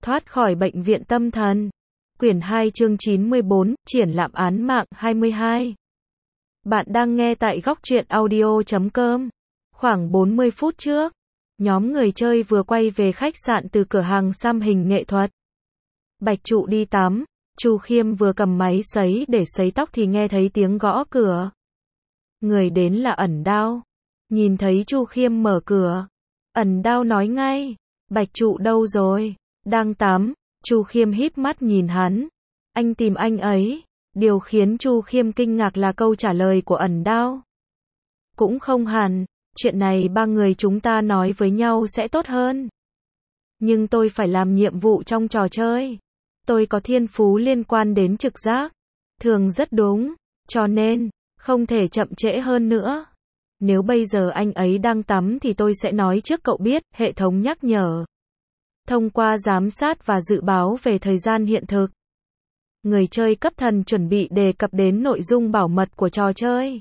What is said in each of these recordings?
Thoát khỏi bệnh viện tâm thần. Quyển 2 chương 94, triển lãm án mạng 22. Bạn đang nghe tại góc truyện audio.com. Khoảng 40 phút trước, nhóm người chơi vừa quay về khách sạn từ cửa hàng xăm hình nghệ thuật. Bạch Trụ đi tắm, Chu Khiêm vừa cầm máy sấy để sấy tóc thì nghe thấy tiếng gõ cửa. Người đến là Ẩn Đao. Nhìn thấy Chu Khiêm mở cửa, Ẩn Đao nói ngay, Bạch Trụ đâu rồi? Đang tắm. Chu Khiêm híp mắt nhìn hắn. Anh tìm anh ấy. Điều khiến Chu Khiêm kinh ngạc là câu trả lời của Ẩn Đao. Cũng không hẳn, chuyện này ba người chúng ta nói với nhau sẽ tốt hơn. Nhưng tôi phải làm nhiệm vụ trong trò chơi. Tôi có thiên phú liên quan đến trực giác. Thường rất đúng, cho nên, không thể chậm trễ hơn nữa. Nếu bây giờ anh ấy đang tắm thì tôi sẽ nói trước cậu biết, hệ thống nhắc nhở. Thông qua giám sát và dự báo về thời gian hiện thực. Người chơi cấp thần chuẩn bị đề cập đến nội dung bảo mật của trò chơi.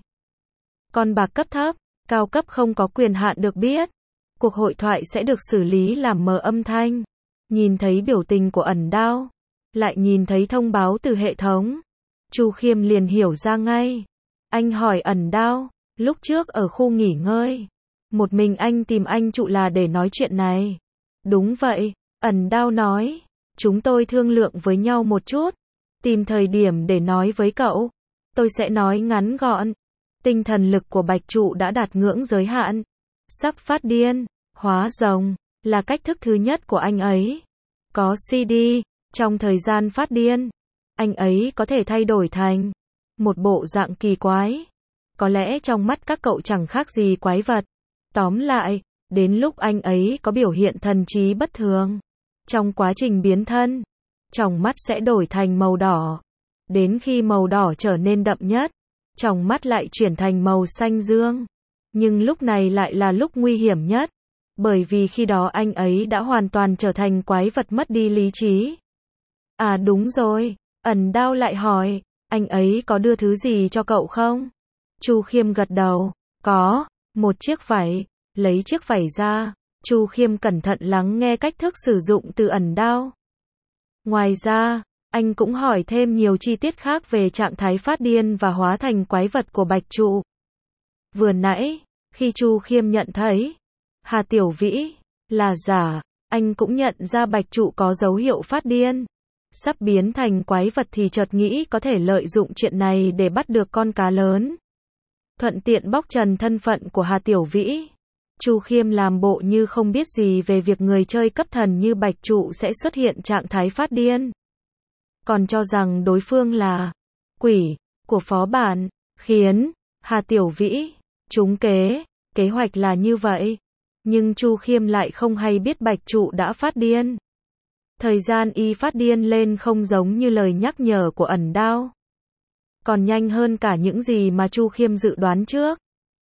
Con bạc cấp thấp, cao cấp không có quyền hạn được biết. Cuộc hội thoại sẽ được xử lý làm mờ âm thanh. Nhìn thấy biểu tình của Ẩn Đao, lại nhìn thấy thông báo từ hệ thống. Chu Khiêm liền hiểu ra ngay. Anh hỏi Ẩn Đao, lúc trước ở khu nghỉ ngơi, một mình anh tìm anh Trụ là để nói chuyện này. Đúng vậy, Ẩn Đao nói, chúng tôi thương lượng với nhau một chút, tìm thời điểm để nói với cậu. Tôi sẽ nói ngắn gọn. Tinh thần lực của Bạch Trụ đã đạt ngưỡng giới hạn, sắp phát điên. Hóa rồng là cách thức thứ nhất của anh ấy. Có CD, trong thời gian phát điên, anh ấy có thể thay đổi thành một bộ dạng kỳ quái. Có lẽ trong mắt các cậu chẳng khác gì quái vật. Tóm lại, đến lúc anh ấy có biểu hiện thần trí bất thường, trong quá trình biến thân, tròng mắt sẽ đổi thành màu đỏ. Đến khi màu đỏ trở nên đậm nhất, tròng mắt lại chuyển thành màu xanh dương. Nhưng lúc này lại là lúc nguy hiểm nhất, bởi vì khi đó anh ấy đã hoàn toàn trở thành quái vật mất đi lý trí. À đúng rồi, Ẩn Đao lại hỏi, anh ấy có đưa thứ gì cho cậu không? Chu Khiêm gật đầu, có, một chiếc vải. Lấy chiếc vải ra, Chu Khiêm cẩn thận lắng nghe cách thức sử dụng từ Ẩn Đao. Ngoài ra, anh cũng hỏi thêm nhiều chi tiết khác về trạng thái phát điên và hóa thành quái vật của Bạch Trụ. Vừa nãy, khi Chu Khiêm nhận thấy Hà Tiểu Vĩ là giả, anh cũng nhận ra Bạch Trụ có dấu hiệu phát điên, sắp biến thành quái vật thì chợt nghĩ có thể lợi dụng chuyện này để bắt được con cá lớn. Thuận tiện bóc trần thân phận của Hà Tiểu Vĩ. Chu Khiêm làm bộ như không biết gì về việc người chơi cấp thần như Bạch Trụ sẽ xuất hiện trạng thái phát điên. Còn cho rằng đối phương là quỷ của phó bản, khiến Hà Tiểu Vĩ trúng kế. Kế hoạch là như vậy. Nhưng Chu Khiêm lại không hay biết Bạch Trụ đã phát điên. Thời gian y phát điên lên không giống như lời nhắc nhở của Ẩn Đao. Còn nhanh hơn cả những gì mà Chu Khiêm dự đoán trước.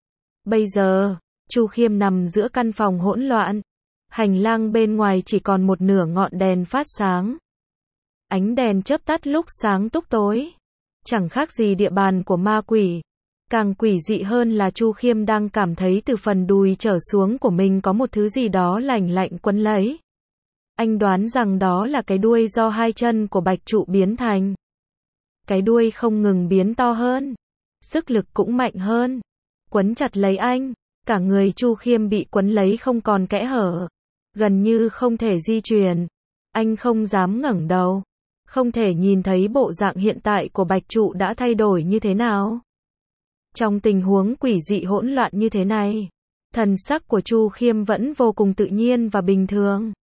Bây giờ, Chu Khiêm nằm giữa căn phòng hỗn loạn. Hành lang bên ngoài chỉ còn một nửa ngọn đèn phát sáng. Ánh đèn chớp tắt lúc sáng túc tối. Chẳng khác gì địa bàn của ma quỷ. Càng quỷ dị hơn là Chu Khiêm đang cảm thấy từ phần đùi trở xuống của mình có một thứ gì đó lạnh lạnh quấn lấy. Anh đoán rằng đó là cái đuôi do hai chân của Bạch Trụ biến thành. Cái đuôi không ngừng biến to hơn. Sức lực cũng mạnh hơn. Quấn chặt lấy anh. Cả người Chu Khiêm bị quấn lấy không còn kẽ hở. Gần như không thể di chuyển. Anh không dám ngẩng đầu. Không thể nhìn thấy bộ dạng hiện tại của Bạch Trụ đã thay đổi như thế nào. Trong tình huống quỷ dị hỗn loạn như thế này, thần sắc của Chu Khiêm vẫn vô cùng tự nhiên và bình thường.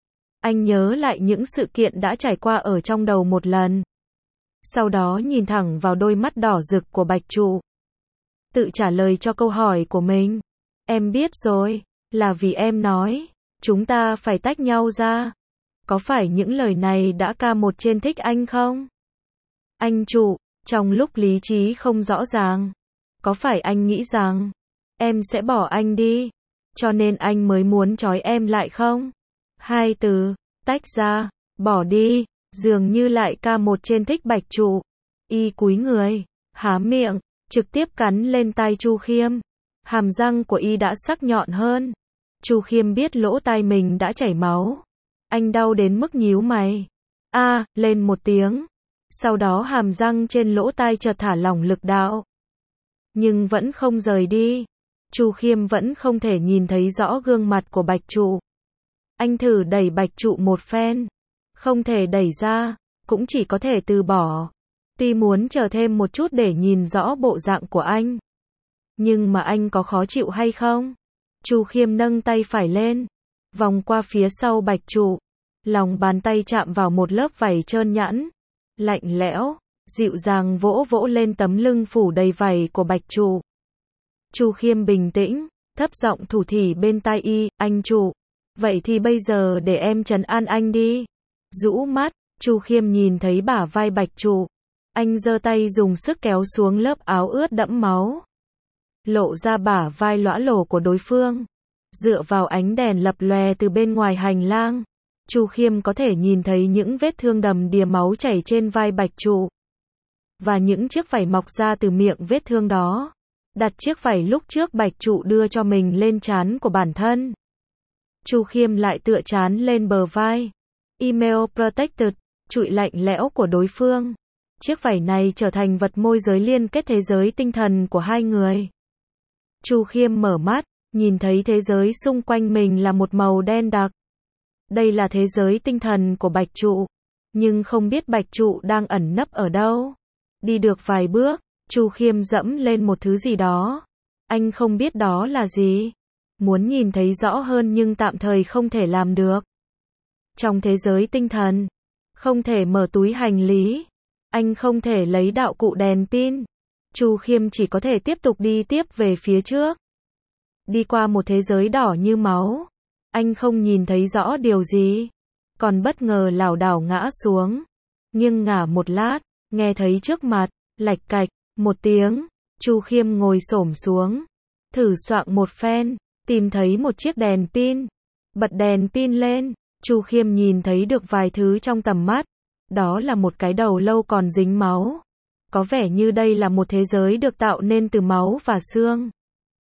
Anh nhớ lại những sự kiện đã trải qua ở trong đầu một lần. Sau đó nhìn thẳng vào đôi mắt đỏ rực của Bạch Trụ. Tự trả lời cho câu hỏi của mình. Em biết rồi, là vì em nói, chúng ta phải tách nhau ra. Có phải những lời này đã K1 trên thích anh không? Anh Trụ, trong lúc lý trí không rõ ràng, có phải anh nghĩ rằng em sẽ bỏ anh đi, cho nên anh mới muốn trói em lại không? Hai từ, tách ra, bỏ đi, dường như lại K1 trên thích Bạch Trụ. Y cúi người, há miệng, trực tiếp cắn lên tai Chu Khiêm. Hàm răng của y đã sắc nhọn hơn. Chu Khiêm biết lỗ tai mình đã chảy máu. Anh đau đến mức nhíu mày. A, lên một tiếng. Sau đó hàm răng trên lỗ tai chợt thả lỏng lực đạo. Nhưng vẫn không rời đi. Chu Khiêm vẫn không thể nhìn thấy rõ gương mặt của Bạch Trụ. Anh thử đẩy Bạch Trụ một phen. Không thể đẩy ra, cũng chỉ có thể từ bỏ. Tuy muốn chờ thêm một chút để nhìn rõ bộ dạng của anh. Nhưng mà anh có khó chịu hay không? Chu Khiêm nâng tay phải lên, vòng qua phía sau Bạch Trụ. Lòng bàn tay chạm vào một lớp vảy trơn nhẵn, lạnh lẽo, dịu dàng vỗ vỗ lên tấm lưng phủ đầy vảy của Bạch Trụ. Chu Khiêm bình tĩnh, thấp giọng thủ thỉ bên tai y, anh Trụ, vậy thì bây giờ để em trấn an anh đi. Rũ mắt, Chu Khiêm nhìn thấy bả vai Bạch Trụ. Anh giơ tay dùng sức kéo xuống lớp áo ướt đẫm máu. Lộ ra bả vai lõa lồ của đối phương. Dựa vào ánh đèn lập lòe từ bên ngoài hành lang, Chu Khiêm có thể nhìn thấy những vết thương đầm đìa máu chảy trên vai Bạch Trụ. Và những chiếc vảy mọc ra từ miệng vết thương đó. Đặt chiếc vảy lúc trước Bạch Trụ đưa cho mình lên trán của bản thân. Chu Khiêm lại tựa trán lên bờ vai. Email protected, trụi lạnh lẽo của đối phương. Chiếc vảy này trở thành vật môi giới liên kết thế giới tinh thần của hai người. Chu Khiêm mở mắt, nhìn thấy thế giới xung quanh mình là một màu đen đặc. Đây là thế giới tinh thần của Bạch Trụ. Nhưng không biết Bạch Trụ đang ẩn nấp ở đâu. Đi được vài bước, Chu Khiêm dẫm lên một thứ gì đó. Anh không biết đó là gì. Muốn nhìn thấy rõ hơn nhưng tạm thời không thể làm được. Trong thế giới tinh thần, không thể mở túi hành lý. Anh không thể lấy đạo cụ đèn pin. Chu Khiêm chỉ có thể tiếp tục đi tiếp về phía trước. Đi qua một thế giới đỏ như máu. Anh không nhìn thấy rõ điều gì. Còn bất ngờ lảo đảo ngã xuống. Nghiêng ngả một lát, nghe thấy trước mặt, lạch cạch, một tiếng. Chu Khiêm ngồi xổm xuống. Thử soạng một phen, tìm thấy một chiếc đèn pin. Bật đèn pin lên, Chu Khiêm nhìn thấy được vài thứ trong tầm mắt. Đó là một cái đầu lâu còn dính máu. Có vẻ như đây là một thế giới được tạo nên từ máu và xương.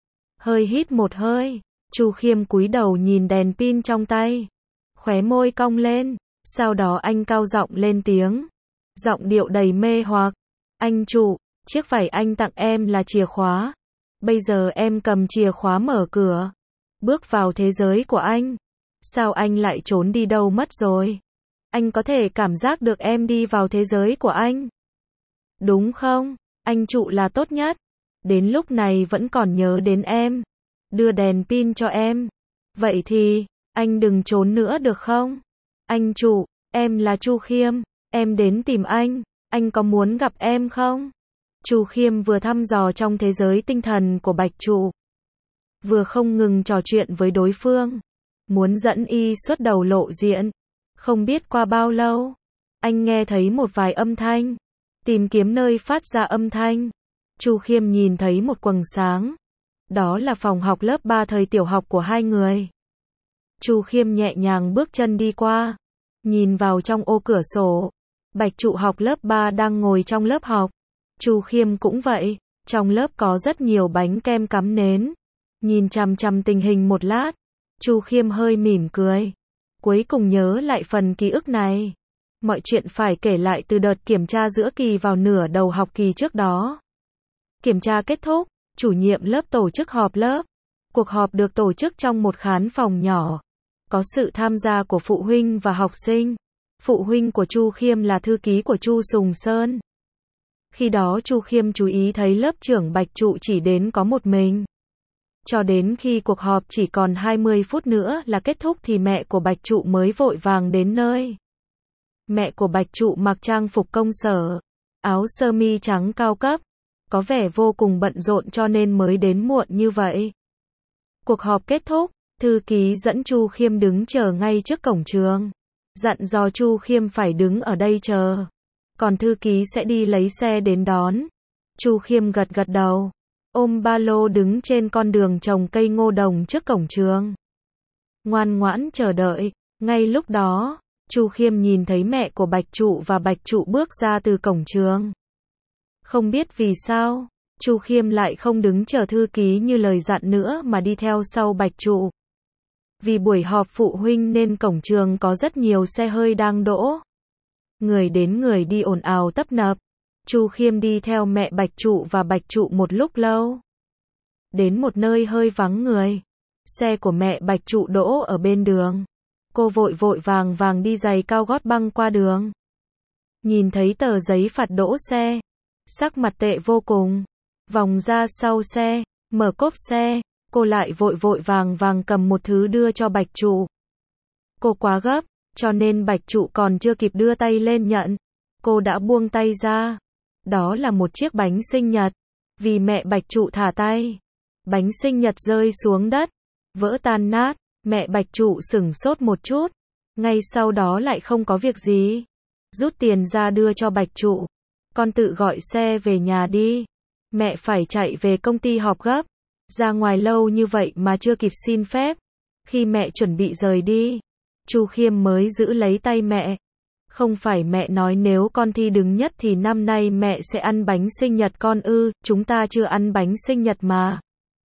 Hơi hít một hơi, Chu Khiêm cúi đầu nhìn đèn pin trong tay. Khóe môi cong lên, sau đó anh cao giọng lên tiếng. Giọng điệu đầy mê hoặc. Anh Trụ, chiếc vảy anh tặng em là chìa khóa. Bây giờ em cầm chìa khóa mở cửa. Bước vào thế giới của anh. Sao anh lại trốn đi đâu mất rồi? Anh có thể cảm giác được em đi vào thế giới của anh. Đúng không? Anh Trụ là tốt nhất. Đến lúc này vẫn còn nhớ đến em. Đưa đèn pin cho em. Vậy thì, anh đừng trốn nữa được không? Anh Trụ, em là Chu Khiêm. Em đến tìm anh có muốn gặp em không? Chu Khiêm vừa thăm dò trong thế giới tinh thần của Bạch Trụ. Vừa không ngừng trò chuyện với đối phương. Muốn dẫn y xuất đầu lộ diện. Không biết qua bao lâu, anh nghe thấy một vài âm thanh. Tìm kiếm nơi phát ra âm thanh. Chu Khiêm nhìn thấy một quầng sáng. Đó là phòng học lớp 3 thời tiểu học của hai người. Chu Khiêm nhẹ nhàng bước chân đi qua. Nhìn vào trong ô cửa sổ. Bạch Trụ học lớp 3 đang ngồi trong lớp học. Chu Khiêm cũng vậy. Trong lớp có rất nhiều bánh kem cắm nến. Nhìn chằm chằm tình hình một lát. Chu Khiêm hơi mỉm cười. Cuối cùng nhớ lại phần ký ức này. Mọi chuyện phải kể lại từ đợt kiểm tra giữa kỳ vào nửa đầu học kỳ trước đó. Kiểm tra kết thúc, chủ nhiệm lớp tổ chức họp lớp. Cuộc họp được tổ chức trong một khán phòng nhỏ. Có sự tham gia của phụ huynh và học sinh. Phụ huynh của Chu Khiêm là thư ký của Chu Sùng Sơn. Khi đó Chu Khiêm chú ý thấy lớp trưởng Bạch Trụ chỉ đến có một mình. Cho đến khi cuộc họp chỉ còn 20 phút nữa là kết thúc thì mẹ của Bạch Trụ mới vội vàng đến nơi. Mẹ của Bạch Trụ mặc trang phục công sở, áo sơ mi trắng cao cấp, có vẻ vô cùng bận rộn cho nên mới đến muộn như vậy. Cuộc họp kết thúc, thư ký dẫn Chu Khiêm đứng chờ ngay trước cổng trường. Dặn dò Chu Khiêm phải đứng ở đây chờ. Còn thư ký sẽ đi lấy xe đến đón. Chu Khiêm gật gật đầu. Ôm ba lô đứng trên con đường trồng cây ngô đồng trước cổng trường. Ngoan ngoãn chờ đợi. Ngay lúc đó, Chu Khiêm nhìn thấy mẹ của Bạch Trụ và Bạch Trụ bước ra từ cổng trường. Không biết vì sao, Chu Khiêm lại không đứng chờ thư ký như lời dặn nữa mà đi theo sau Bạch Trụ. Vì buổi họp phụ huynh nên cổng trường có rất nhiều xe hơi đang đỗ. Người đến người đi ồn ào tấp nập. Chu Khiêm đi theo mẹ Bạch Trụ và Bạch Trụ một lúc lâu. Đến một nơi hơi vắng người. Xe của mẹ Bạch Trụ đỗ ở bên đường. Cô vội vội vàng vàng đi giày cao gót băng qua đường. Nhìn thấy tờ giấy phạt đỗ xe. Sắc mặt tệ vô cùng. Vòng ra sau xe, mở cốp xe. Cô lại vội vội vàng vàng cầm một thứ đưa cho Bạch Trụ. Cô quá gấp, cho nên Bạch Trụ còn chưa kịp đưa tay lên nhận. Cô đã buông tay ra. Đó là một chiếc bánh sinh nhật. Vì mẹ Bạch Trụ thả tay. Bánh sinh nhật rơi xuống đất. Vỡ tan nát. Mẹ Bạch Trụ sửng sốt một chút. Ngay sau đó lại không có việc gì. Rút tiền ra đưa cho Bạch Trụ. Con tự gọi xe về nhà đi. Mẹ phải chạy về công ty họp gấp. Ra ngoài lâu như vậy mà chưa kịp xin phép. Khi mẹ chuẩn bị rời đi, Chu Khiêm mới giữ lấy tay mẹ. Không phải mẹ nói nếu con thi đứng nhất thì năm nay mẹ sẽ ăn bánh sinh nhật con ư, chúng ta chưa ăn bánh sinh nhật mà.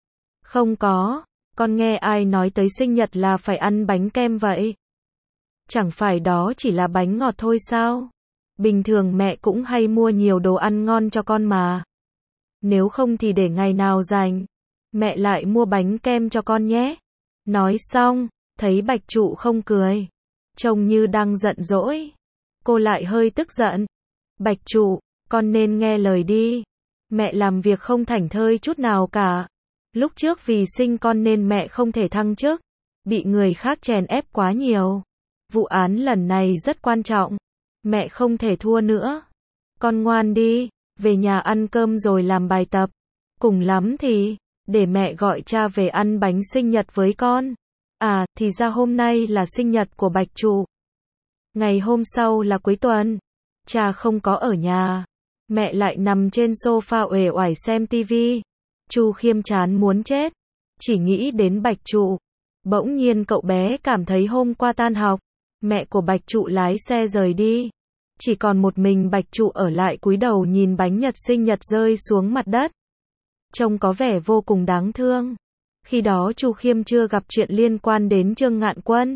Không có, con nghe ai nói tới sinh nhật là phải ăn bánh kem vậy? Chẳng phải đó chỉ là bánh ngọt thôi sao? Bình thường mẹ cũng hay mua nhiều đồ ăn ngon cho con mà. Nếu không thì để ngày nào rảnh, mẹ lại mua bánh kem cho con nhé. Nói xong, thấy Bạch Trụ không cười, trông như đang giận dỗi. Cô lại hơi tức giận. Bạch Trụ, con nên nghe lời đi. Mẹ làm việc không thảnh thơi chút nào cả. Lúc trước vì sinh con nên mẹ không thể thăng chức. Bị người khác chèn ép quá nhiều. Vụ án lần này rất quan trọng. Mẹ không thể thua nữa. Con ngoan đi, về nhà ăn cơm rồi làm bài tập. Cùng lắm thì để mẹ gọi cha về ăn bánh sinh nhật với con. À, thì ra hôm nay là sinh nhật của Bạch Trụ. Ngày hôm sau là cuối tuần. Cha không có ở nhà. Mẹ lại nằm trên sofa uể oải xem tivi. Chu Khiêm chán muốn chết. Chỉ nghĩ đến Bạch Trụ. Bỗng nhiên cậu bé cảm thấy hôm qua tan học, mẹ của Bạch Trụ lái xe rời đi. Chỉ còn một mình Bạch Trụ ở lại cúi đầu nhìn bánh nhật sinh nhật rơi xuống mặt đất. Trông có vẻ vô cùng đáng thương. Khi đó Chu Khiêm chưa gặp chuyện liên quan đến Trương Ngạn Quân.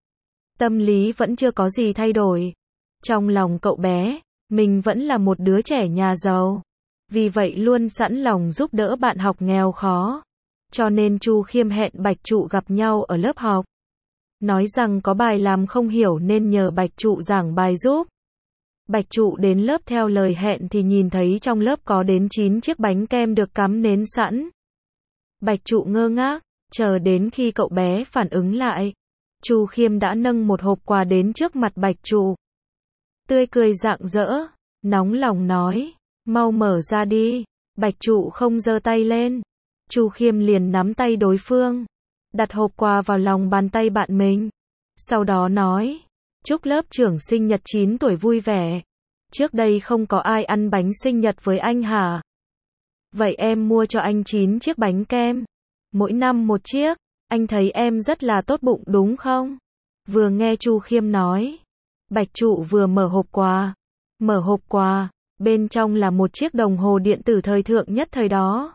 Tâm lý vẫn chưa có gì thay đổi. Trong lòng cậu bé, mình vẫn là một đứa trẻ nhà giàu. Vì vậy luôn sẵn lòng giúp đỡ bạn học nghèo khó. Cho nên Chu Khiêm hẹn Bạch Trụ gặp nhau ở lớp học. Nói rằng có bài làm không hiểu nên nhờ Bạch Trụ giảng bài giúp. Bạch Trụ đến lớp theo lời hẹn thì nhìn thấy trong lớp có đến 9 chiếc bánh kem được cắm nến sẵn. Bạch Trụ ngơ ngác, chờ đến khi cậu bé phản ứng lại. Chu Khiêm đã nâng một hộp quà đến trước mặt Bạch Trụ. Tươi cười rạng rỡ, nóng lòng nói, mau mở ra đi. Bạch Trụ không giơ tay lên. Chu Khiêm liền nắm tay đối phương, đặt hộp quà vào lòng bàn tay bạn mình. Sau đó nói, chúc lớp trưởng sinh nhật 9 tuổi vui vẻ. Trước đây không có ai ăn bánh sinh nhật với anh hả? Vậy em mua cho anh 9 chiếc bánh kem. Mỗi năm một chiếc. Anh thấy em rất là tốt bụng đúng không? Vừa nghe Chu Khiêm nói, Bạch Trụ vừa mở hộp quà. Mở hộp quà, bên trong là một chiếc đồng hồ điện tử thời thượng nhất thời đó.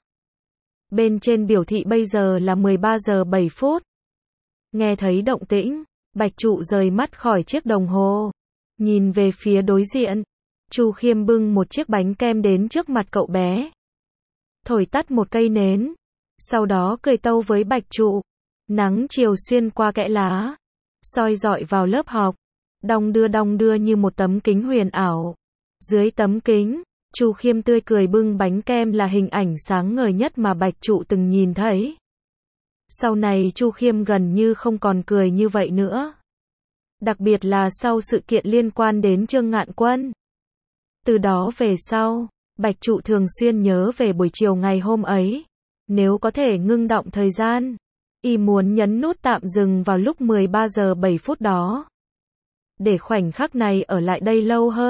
Bên trên biểu thị bây giờ là 13 giờ 7 phút. Nghe thấy động tĩnh, Bạch Trụ rời mắt khỏi chiếc đồng hồ, nhìn về phía đối diện. Chu Khiêm bưng một chiếc bánh kem đến trước mặt cậu bé, thổi tắt một cây nến, sau đó cười tâu với Bạch Trụ. Nắng chiều xuyên qua kẽ lá, soi rọi vào lớp học, đong đưa như một tấm kính huyền ảo. Dưới tấm kính, Chu Khiêm tươi cười bưng bánh kem là hình ảnh sáng ngời nhất mà Bạch Trụ từng nhìn thấy. Sau này Chu Khiêm gần như không còn cười như vậy nữa. Đặc biệt là sau sự kiện liên quan đến Trương Ngạn Quân. Từ đó về sau, Bạch Trụ thường xuyên nhớ về buổi chiều ngày hôm ấy. Nếu có thể ngưng động thời gian, y muốn nhấn nút tạm dừng vào lúc 13 giờ 7 phút đó. Để khoảnh khắc này ở lại đây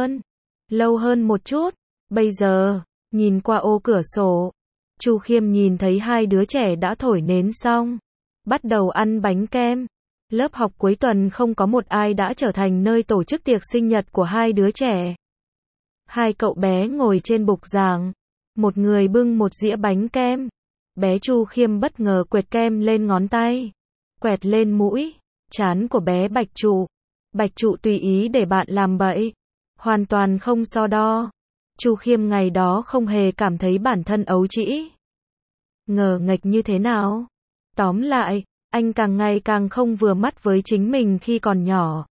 lâu hơn một chút. Bây giờ, nhìn qua ô cửa sổ, Chu Khiêm nhìn thấy hai đứa trẻ đã thổi nến xong, bắt đầu ăn bánh kem. Lớp học cuối tuần không có một ai đã trở thành nơi tổ chức tiệc sinh nhật của hai đứa trẻ. Hai cậu bé ngồi trên bục giảng, một người bưng một dĩa bánh kem. Bé Chu Khiêm bất ngờ quệt kem lên ngón tay. quẹt lên mũi, trán của bé Bạch Trụ. Bạch Trụ tùy ý để bạn làm bậy, hoàn toàn không so đo. Chu Khiêm ngày đó không hề cảm thấy bản thân ấu trĩ, ngờ nghệch như thế nào. Tóm lại, anh càng ngày càng không vừa mắt với chính mình khi còn nhỏ.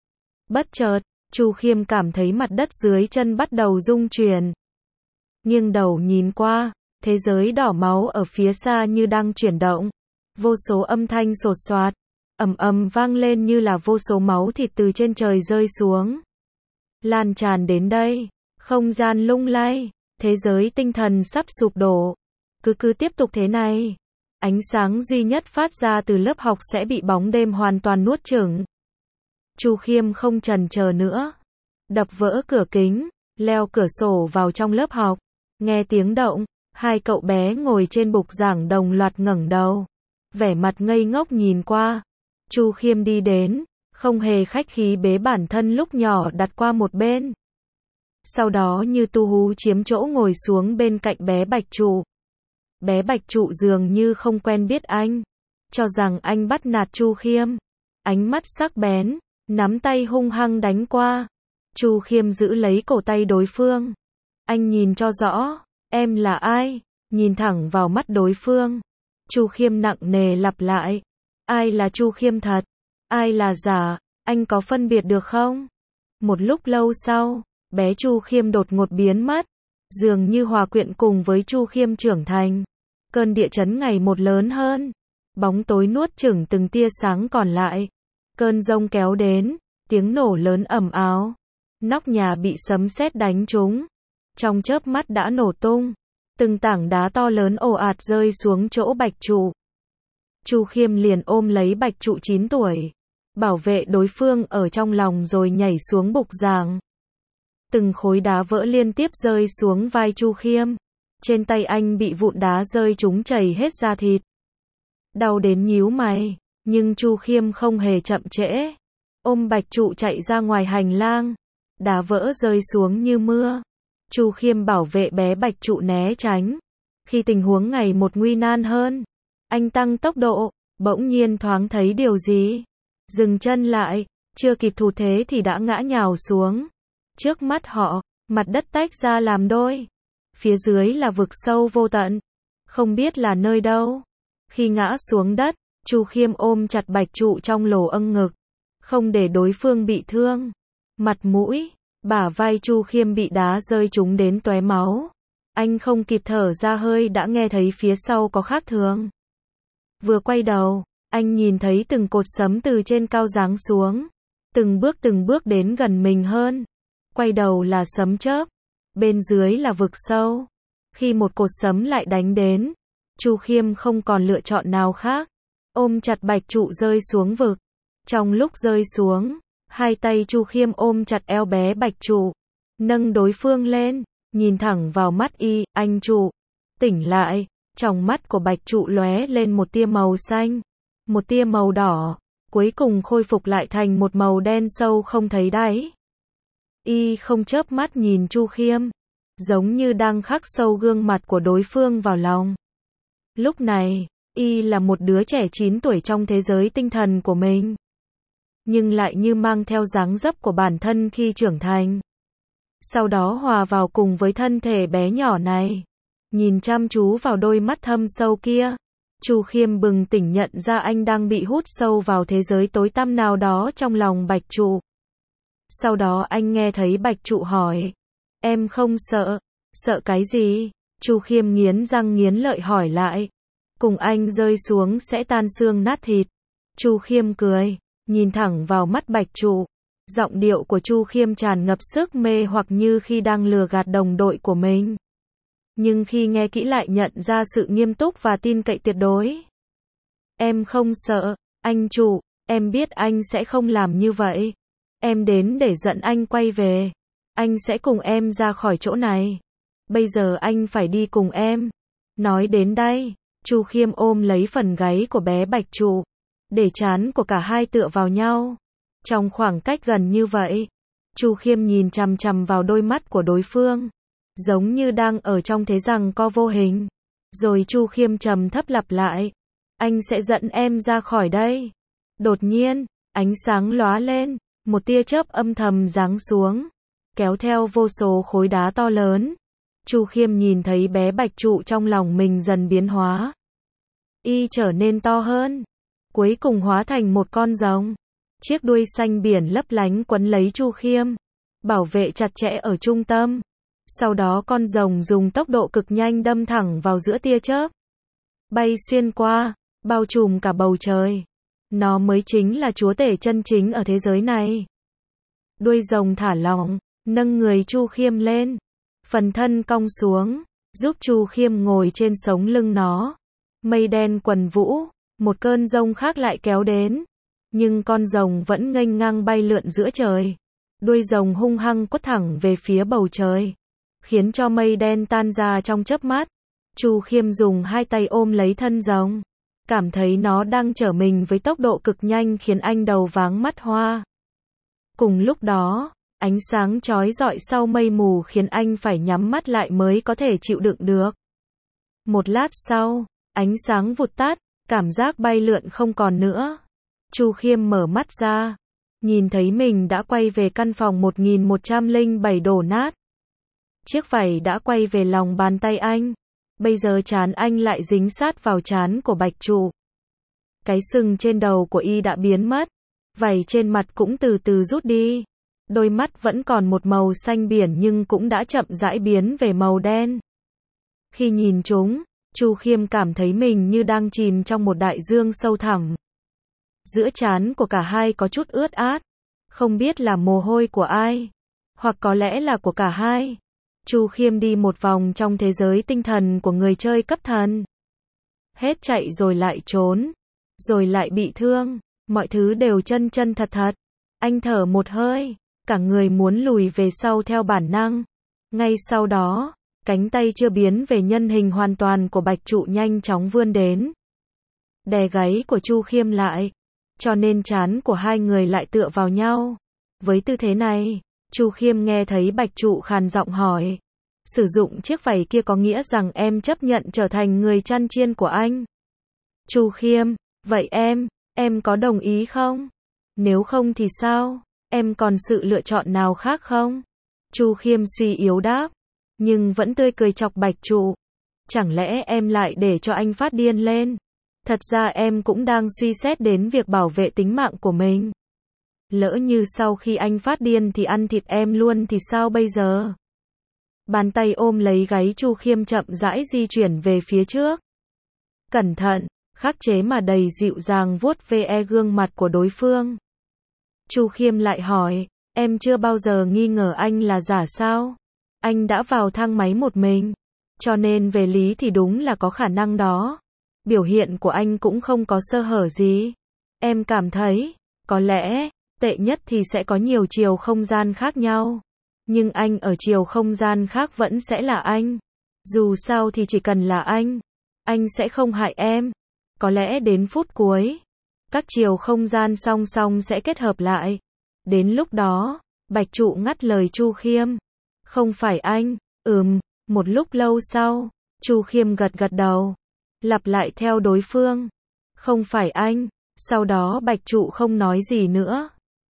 Bất chợt, Chu Khiêm cảm thấy mặt đất dưới chân bắt đầu rung chuyển. Nghiêng đầu nhìn qua, thế giới đỏ máu ở phía xa như đang chuyển động. Vô số âm thanh sột soạt, ầm ầm vang lên như là vô số máu thịt từ trên trời rơi xuống. Lan tràn đến đây, không gian lung lay, thế giới tinh thần sắp sụp đổ. Cứ tiếp tục thế này, ánh sáng duy nhất phát ra từ lớp học sẽ bị bóng đêm hoàn toàn nuốt chửng. Chu Khiêm không chần chờ nữa, đập vỡ cửa kính, leo cửa sổ vào trong lớp học. Nghe tiếng động, hai cậu bé ngồi trên bục giảng đồng loạt ngẩng đầu, vẻ mặt ngây ngốc nhìn qua. Chu Khiêm đi đến, không hề khách khí bế bản thân lúc nhỏ đặt qua một bên. Sau đó như tu hú chiếm chỗ ngồi xuống bên cạnh bé Bạch Trụ. Bé Bạch Trụ dường như không quen biết anh, cho rằng anh bắt nạt Chu Khiêm. Ánh mắt sắc bén, nắm tay hung hăng đánh qua. Chu Khiêm giữ lấy cổ tay đối phương. Anh nhìn cho rõ, em là ai? Nhìn thẳng vào mắt đối phương. Chu Khiêm nặng nề lặp lại. Ai là Chu Khiêm thật? Ai là giả? Anh có phân biệt được không? Một lúc lâu sau, bé Chu Khiêm đột ngột biến mất. Dường như hòa quyện cùng với Chu Khiêm trưởng thành. Cơn địa chấn ngày một lớn hơn. Bóng tối nuốt chửng từng tia sáng còn lại. Cơn giông kéo đến, tiếng nổ lớn ầm ào. Nóc nhà bị sấm sét đánh trúng. Trong chớp mắt đã nổ tung. Từng tảng đá to lớn ồ ạt rơi xuống chỗ Bạch Trụ. Chu Khiêm liền ôm lấy Bạch Trụ 9 tuổi, bảo vệ đối phương ở trong lòng rồi nhảy xuống bục giảng. Từng khối đá vỡ liên tiếp rơi xuống vai Chu Khiêm. Trên tay anh bị vụn đá rơi trúng chảy hết da thịt. Đau đến nhíu mày, nhưng Chu Khiêm không hề chậm trễ. Ôm Bạch Trụ chạy ra ngoài hành lang. Đá vỡ rơi xuống như mưa. Chu Khiêm bảo vệ bé Bạch Trụ né tránh. Khi tình huống ngày một nguy nan hơn, anh tăng tốc độ, bỗng nhiên thoáng thấy điều gì. Dừng chân lại, chưa kịp thủ thế thì đã ngã nhào xuống. Trước mắt họ, mặt đất tách ra làm đôi. Phía dưới là vực sâu vô tận, không biết là nơi đâu. Khi ngã xuống đất, Chu Khiêm ôm chặt Bạch Trụ trong lỗ âng ngực, không để đối phương bị thương. Mặt mũi, bả vai Chu Khiêm bị đá rơi trúng đến tóe máu. Anh không kịp thở ra hơi đã nghe thấy phía sau có khác thường. Vừa quay đầu, anh nhìn thấy từng cột sấm từ trên cao giáng xuống, từng bước đến gần mình hơn. Quay đầu là sấm chớp, bên dưới là vực sâu. Khi một cột sấm lại đánh đến, Chu Khiêm không còn lựa chọn nào khác, ôm chặt Bạch Trụ rơi xuống vực. Trong lúc rơi xuống, hai tay Chu Khiêm ôm chặt eo bé Bạch Trụ, nâng đối phương lên, nhìn thẳng vào mắt y. Anh Trụ, tỉnh lại. Trong mắt của Bạch Trụ lóe lên một tia màu xanh, một tia màu đỏ, cuối cùng khôi phục lại thành một màu đen sâu không thấy đáy. Y không chớp mắt nhìn Chu Khiêm, giống như đang khắc sâu gương mặt của đối phương vào lòng. Lúc này, Y là một đứa trẻ 9 tuổi trong thế giới tinh thần của mình, nhưng lại như mang theo dáng dấp của bản thân khi trưởng thành. Sau đó hòa vào cùng với thân thể bé nhỏ này. Nhìn chăm chú vào đôi mắt thâm sâu kia, Chu Khiêm bừng tỉnh nhận ra anh đang bị hút sâu vào thế giới tối tăm nào đó trong lòng Bạch Trụ. Sau đó anh nghe thấy Bạch Trụ hỏi, em không sợ? Sợ cái gì? Chu Khiêm nghiến răng nghiến lợi hỏi lại. Cùng anh rơi xuống sẽ tan xương nát thịt. Chu Khiêm cười, nhìn thẳng vào mắt Bạch Trụ. Giọng điệu của Chu Khiêm tràn ngập sức mê hoặc như khi đang lừa gạt đồng đội của mình. Nhưng khi nghe kỹ lại nhận ra sự nghiêm túc và tin cậy tuyệt đối. Em không sợ, anh Trụ, em biết anh sẽ không làm như vậy. Em đến để dẫn anh quay về. Anh sẽ cùng em ra khỏi chỗ này. Bây giờ anh phải đi cùng em. Nói đến đây, Chu Khiêm ôm lấy phần gáy của bé Bạch Trụ, để trán của cả hai tựa vào nhau. Trong khoảng cách gần như vậy, Chu Khiêm nhìn chằm chằm vào đôi mắt của đối phương, giống như đang ở trong thế giằng co vô hình. Rồi Chu Khiêm trầm thấp lặp lại, anh sẽ dẫn em ra khỏi đây. Đột nhiên, ánh sáng lóa lên, một tia chớp âm thầm giáng xuống, kéo theo vô số khối đá to lớn. Chu Khiêm nhìn thấy bé Bạch Trụ trong lòng mình dần biến hóa. Y trở nên to hơn, cuối cùng hóa thành một con rồng. Chiếc đuôi xanh biển lấp lánh quấn lấy Chu Khiêm, bảo vệ chặt chẽ ở trung tâm. Sau đó con rồng dùng tốc độ cực nhanh đâm thẳng vào giữa tia chớp, bay xuyên qua, bao trùm cả bầu trời. Nó mới chính là chúa tể chân chính ở thế giới này. Đuôi rồng thả lỏng, nâng người Chu Khiêm lên, phần thân cong xuống, giúp Chu Khiêm ngồi trên sống lưng nó. Mây đen quần vũ, một cơn giông khác lại kéo đến, nhưng con rồng vẫn nghênh ngang bay lượn giữa trời. Đuôi rồng hung hăng quất thẳng về phía bầu trời, khiến cho mây đen tan ra trong chớp mắt. Chu Khiêm dùng hai tay ôm lấy thân rồng, cảm thấy nó đang chở mình với tốc độ cực nhanh khiến anh đầu váng mắt hoa. Cùng lúc đó, ánh sáng chói rọi sau mây mù khiến anh phải nhắm mắt lại mới có thể chịu đựng được. Một lát sau, ánh sáng vụt tắt, cảm giác bay lượn không còn nữa. Chu Khiêm mở mắt ra, nhìn thấy mình đã quay về căn phòng 1107 đổ nát. Chiếc vảy đã quay về lòng bàn tay anh. Bây giờ trán anh lại dính sát vào trán của Bạch Trụ. Cái sừng trên đầu của y đã biến mất, vảy trên mặt cũng từ từ rút đi. Đôi mắt vẫn còn một màu xanh biển nhưng cũng đã chậm rãi biến về màu đen. Khi nhìn chúng, Chu Khiêm cảm thấy mình như đang chìm trong một đại dương sâu thẳm. Giữa trán của cả hai có chút ướt át, không biết là mồ hôi của ai, hoặc có lẽ là của cả hai. Chu Khiêm đi một vòng trong thế giới tinh thần của người chơi cấp thần. Hết chạy rồi lại trốn, rồi lại bị thương, mọi thứ đều chân chân thật thật. Anh thở một hơi, cả người muốn lùi về sau theo bản năng. Ngay sau đó, cánh tay chưa biến về nhân hình hoàn toàn của Bạch Trụ nhanh chóng vươn đến, đè gáy của Chu Khiêm lại, cho nên trán của hai người lại tựa vào nhau. Với tư thế này, Chu Khiêm nghe thấy Bạch Trụ khàn giọng hỏi, sử dụng chiếc vảy kia có nghĩa rằng em chấp nhận trở thành người chăn chiên của anh? Chu Khiêm, vậy em có đồng ý không? Nếu không thì sao? Em còn sự lựa chọn nào khác không? Chu Khiêm suy yếu đáp, nhưng vẫn tươi cười chọc Bạch Trụ. Chẳng lẽ em lại để cho anh phát điên lên? Thật ra em cũng đang suy xét đến việc bảo vệ tính mạng của mình. Lỡ như sau khi anh phát điên thì ăn thịt em luôn thì sao bây giờ? Bàn tay ôm lấy gáy Chu Khiêm chậm rãi di chuyển về phía trước. Cẩn thận, khắc chế mà đầy dịu dàng vuốt ve gương mặt của đối phương. Chu Khiêm lại hỏi, em chưa bao giờ nghi ngờ anh là giả sao? Anh đã vào thang máy một mình, cho nên về lý thì đúng là có khả năng đó. Biểu hiện của anh cũng không có sơ hở gì. Em cảm thấy, có lẽ, tệ nhất thì sẽ có nhiều chiều không gian khác nhau. Nhưng anh ở chiều không gian khác vẫn sẽ là anh. Dù sao thì chỉ cần là anh sẽ không hại em. Có lẽ đến phút cuối, các chiều không gian song song sẽ kết hợp lại. Đến lúc đó, Bạch Trụ ngắt lời Chu Khiêm. Không phải anh, một lúc lâu sau, Chu Khiêm gật gật đầu, lặp lại theo đối phương. Không phải anh, sau đó Bạch Trụ không nói gì nữa.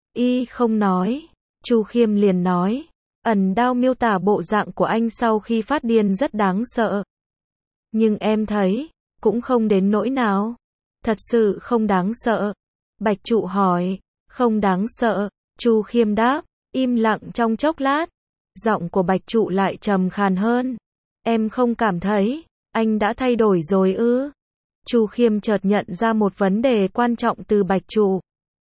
Y không nói, Chu Khiêm liền nói, ẩn đao miêu tả bộ dạng của anh sau khi phát điên rất đáng sợ. Nhưng em thấy, cũng không đến nỗi nào. Thật sự không đáng sợ. Bạch Trụ hỏi, không đáng sợ. Chu Khiêm đáp, im lặng trong chốc lát. Giọng của Bạch Trụ lại trầm khàn hơn. Em không cảm thấy, anh đã thay đổi rồi ư? Chu Khiêm chợt nhận ra một vấn đề quan trọng từ Bạch Trụ.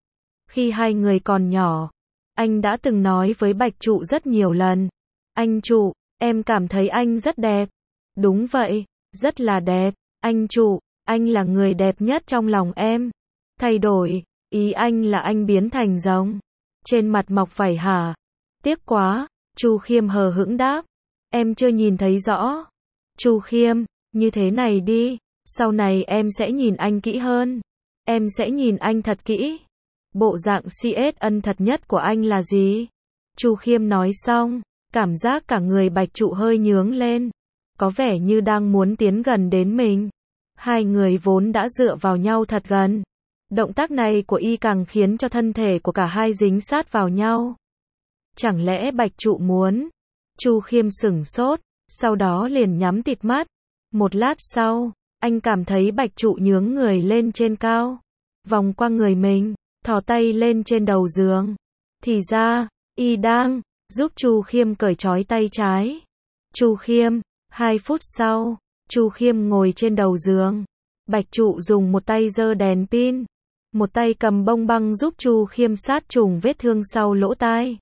Khi hai người còn nhỏ, anh đã từng nói với Bạch Trụ rất nhiều lần. Anh Trụ, em cảm thấy anh rất đẹp. Đúng vậy, rất là đẹp. Anh Trụ, anh là người đẹp nhất trong lòng em. Thay đổi, ý anh là anh biến thành rồng. Trên mặt mọc vảy hả? Tiếc quá, Chu Khiêm hờ hững đáp. Em chưa nhìn thấy rõ. Chu Khiêm, như thế này đi, sau này em sẽ nhìn anh kỹ hơn. Em sẽ nhìn anh thật kỹ. Bộ dạng CSN thật nhất của anh là gì? Chu Khiêm nói xong, cảm giác cả người Bạch Trụ hơi nhướng lên, có vẻ như đang muốn tiến gần đến mình. Hai người vốn đã dựa vào nhau thật gần. Động tác này của y càng khiến cho thân thể của cả hai dính sát vào nhau. Chẳng lẽ Bạch Trụ muốn? Chu Khiêm sửng sốt, sau đó liền nhắm tịt mắt. Một lát sau, anh cảm thấy Bạch Trụ nhướng người lên trên cao, vòng qua người mình, thò tay lên trên đầu giường. Thì ra, y đang giúp Chu Khiêm cởi trói tay trái. Chu Khiêm, 2 phút sau, Chu Khiêm ngồi trên đầu giường. Bạch Trụ dùng một tay giơ đèn pin, một tay cầm bông băng giúp Chu Khiêm sát trùng vết thương sau lỗ tai.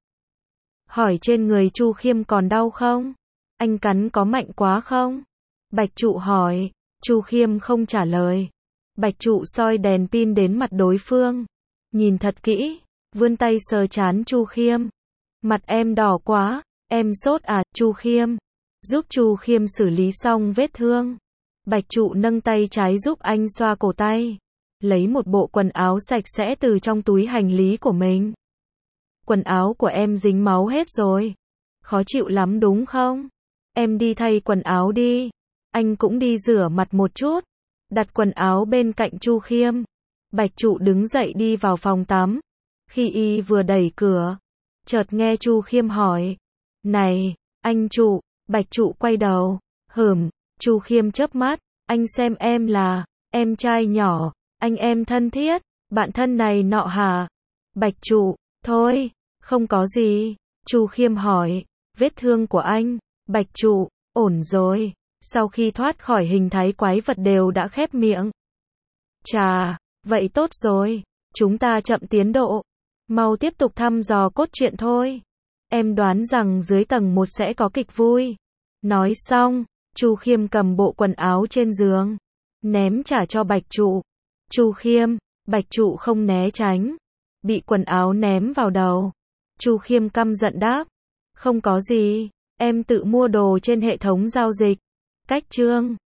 Hỏi trên người Chu Khiêm còn đau không? Anh cắn có mạnh quá không? Bạch Trụ hỏi. Chu Khiêm không trả lời. Bạch Trụ soi đèn pin đến mặt đối phương, nhìn thật kỹ, vươn tay sờ trán Chu Khiêm. Mặt em đỏ quá, em sốt à? Chu Khiêm giúp Chu Khiêm xử lý xong vết thương. Bạch Trụ nâng tay trái giúp anh xoa cổ tay, lấy một bộ quần áo sạch sẽ từ trong túi hành lý của mình. Quần áo của em dính máu hết rồi. Khó chịu lắm đúng không? Em đi thay quần áo đi. Anh cũng đi rửa mặt một chút. Đặt quần áo bên cạnh Chu Khiêm. Bạch Trụ đứng dậy đi vào phòng tắm. Khi y vừa đẩy cửa, chợt nghe Chu Khiêm hỏi. Này, anh Trụ. Bạch Trụ quay đầu. Chu Khiêm chớp mắt. Anh xem em là em trai nhỏ, anh em thân thiết, bạn thân này nọ hả? Bạch Trụ, thôi, không có gì. Chu Khiêm hỏi, vết thương của anh? Bạch Trụ, ổn rồi. Sau khi thoát khỏi hình thái quái vật đều đã khép miệng. Chà, vậy tốt rồi. Chúng ta chậm tiến độ. Mau tiếp tục thăm dò cốt truyện thôi. Em đoán rằng dưới tầng 1 sẽ có kịch vui. Nói xong, Chu Khiêm cầm bộ quần áo trên giường, ném trả cho Bạch Trụ. Chu Khiêm, Bạch Trụ không né tránh, bị quần áo ném vào đầu. Chu Khiêm căm giận đáp, không có gì, em tự mua đồ trên hệ thống giao dịch. Cách chương